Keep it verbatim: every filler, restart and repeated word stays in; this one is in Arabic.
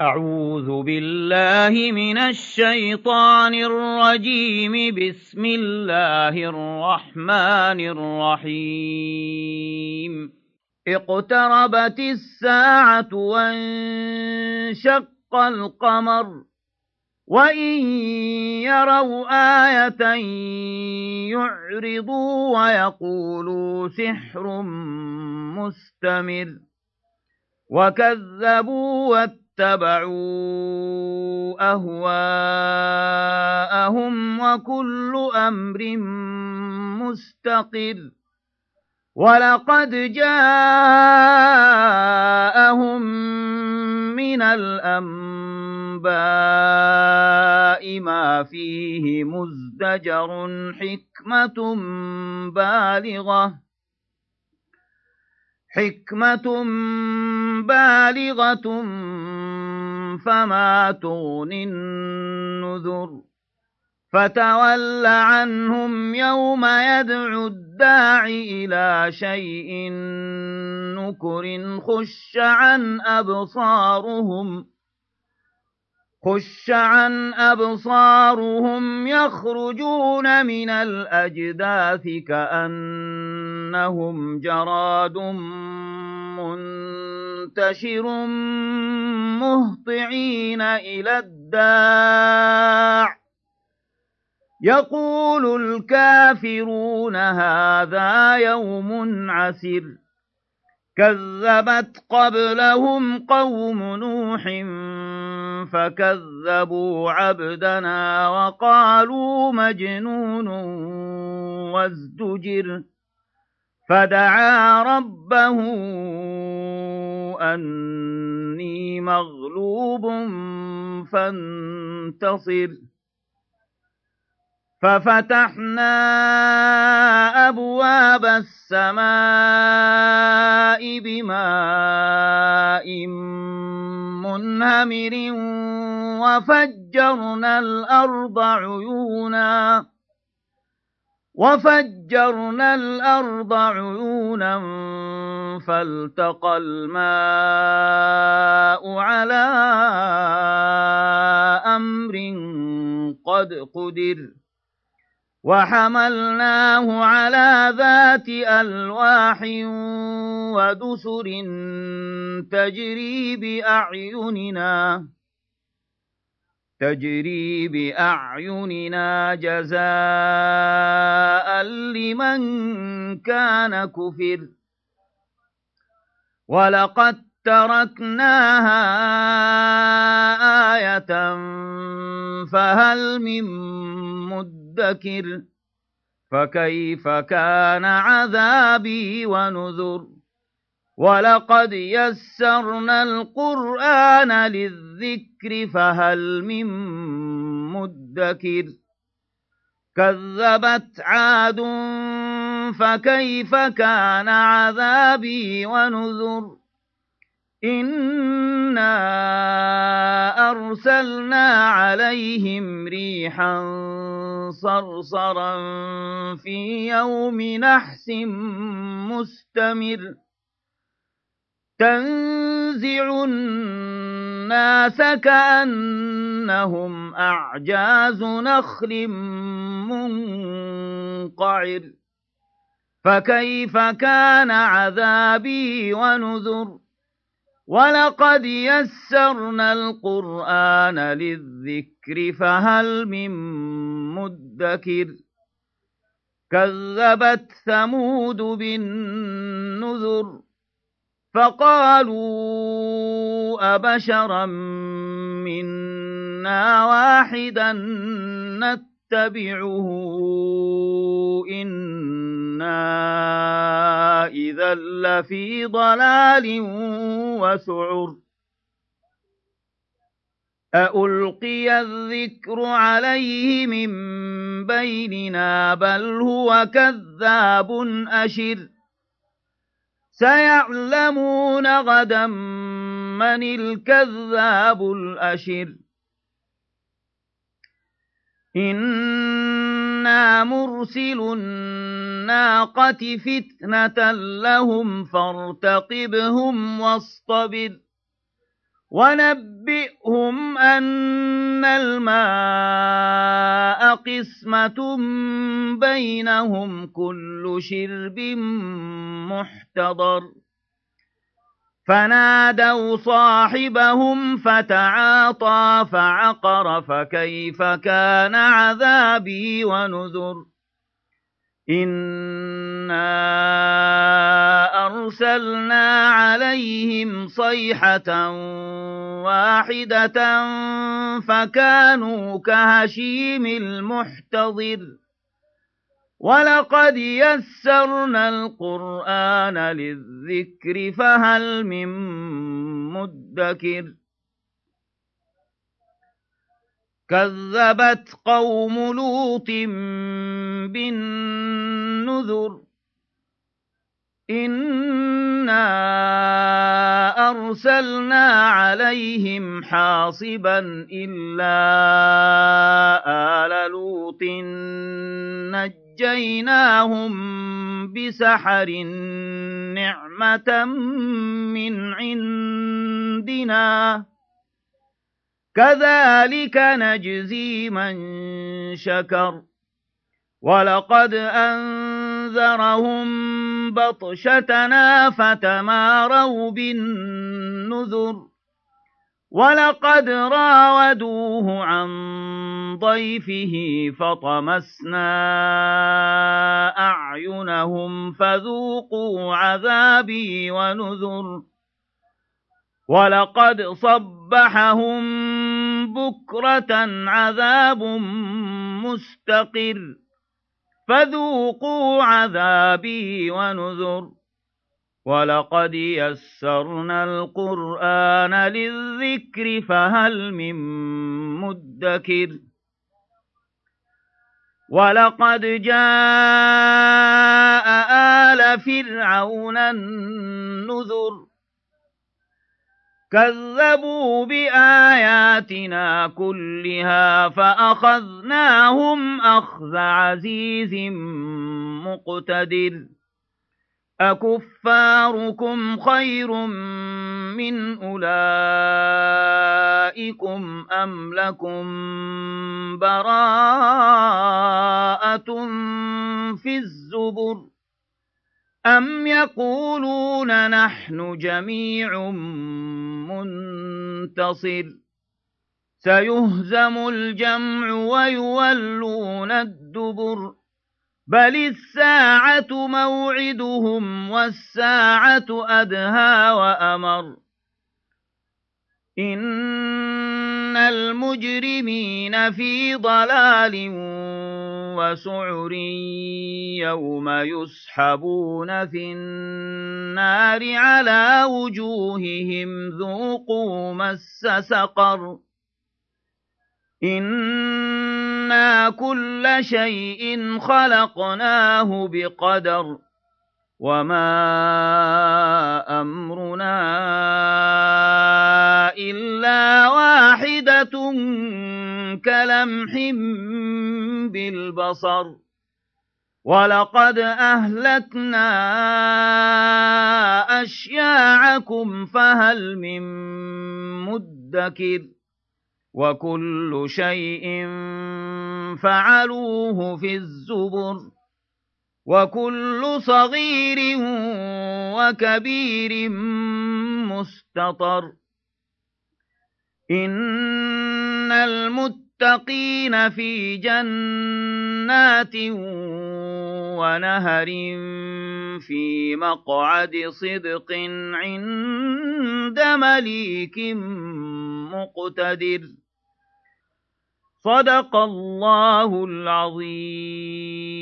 أعوذ بالله من الشيطان الرجيم. بسم الله الرحمن الرحيم. اقتربت الساعة وانشق القمر وإن يروا آية يعرضوا ويقولوا سحر مستمر وكذبوا واتبعوا أهواءهم وكل أمر مستقر. ولقد جاءهم من الأنباء ما فيه مزدجر حكمة بالغة حكمة بالغة فما تغني النذر. فتول عنهم يوم يدعو الداع إلى شيء نكر. خش عن أبصارهم خش عن أبصارهم يخرجون من الأجداث كأنهم جراد منتشر مهطعين إلى الداع يقول الكافرون هذا يوم عسر. كذبت قبلهم قوم نوح فكذبوا عبدنا وقالوا مجنون وازدجر. فدعا ربه أني مغلوب فانتصر. ففتحنا أبواب السماء بماء منهمر وفجرنا الأرض عيونا وفجرنا الأرض عيونا فالتقى الماء على أمر قد قدر. وحملناه على ذات ألواح ودسر تجري بأعيننا تجري بأعيننا جزاء لمن كان كفر. ولقد تركناها آية فهل من مدكر. فكيف كان عذابي ونذر. ولقد يسرنا القرآن للذكر فهل من مدكر. كذبت عاد فكيف كان عذابي ونذر. إنا أرسلنا عليهم ريحا صرصرا في يوم نحس مستمر. تنزع الناس كأنهم أعجاز نخل منقعر. فكيف كان عذابي ونذر. ولقد يسرنا القرآن للذكر فهل من مدكر. كذبت ثمود بالنذر فقالوا أبشرا منا واحدا نتبعه إنا إذا لفي ضلال وسعر. أألقي الذكر عليه من بيننا بل هو كذاب أشر. سيعلمون غدا من الكذاب الأشر. إنا مرسل الناقة فتنة لهم فارتقبهم واصطبر ونبئهم أن الماء قسمة بينهم كل شرب محتضر فنادوا صاحبهم فتعاطى فعقر فكيف كان عذابي ونذر إنا أرسلنا عليهم صيحة واحدة فكانوا كهشيم المحتضر ولقد يسرنا القرآن للذكر فهل من مدكر كذبت قوم لوط بالنذر إنا أرسلنا عليهم حاصبا إلا آل لوط نجيناهم بسحر نعمة من عندنا كذلك نجزي من شكر ولقد أنذرهم بطشتنا فتماروا بالنذر ولقد راودوه عن ضيفه فطمسنا أعينهم فذوقوا عذابي ونذر ولقد صبحهم بكرة عذاب مستقر فذوقوا عذابي ونذر ولقد يسرنا القرآن للذكر فهل من مدكر ولقد جاء آل فرعون النذر كذبوا بآياتنا كلها فأخذناهم أخذ عزيز مقتدر أكفاركم خير من أولئكم أم لكم براءة في الزبر أم يقولون نحن جميع منتصر سيهزم الجمع ويولون الدبر بل الساعة موعدهم والساعة أدهى وأمر إن المجرمين في ضلال وسعر يوم يسحبون في النار على وجوههم ذوقوا مس سقر إنا كل شيء خلقناه بقدر وما أمرنا إلا واحدة كلمح بالبصر ولقد أهلكنا أشياعكم فهل من مدكر وكل شيء فعلوه في الزبر وكل صغير وكبير مستطر إن المتقين في جنات ونهر في مقعد صدق عند مليك مقتدر صدق الله العظيم.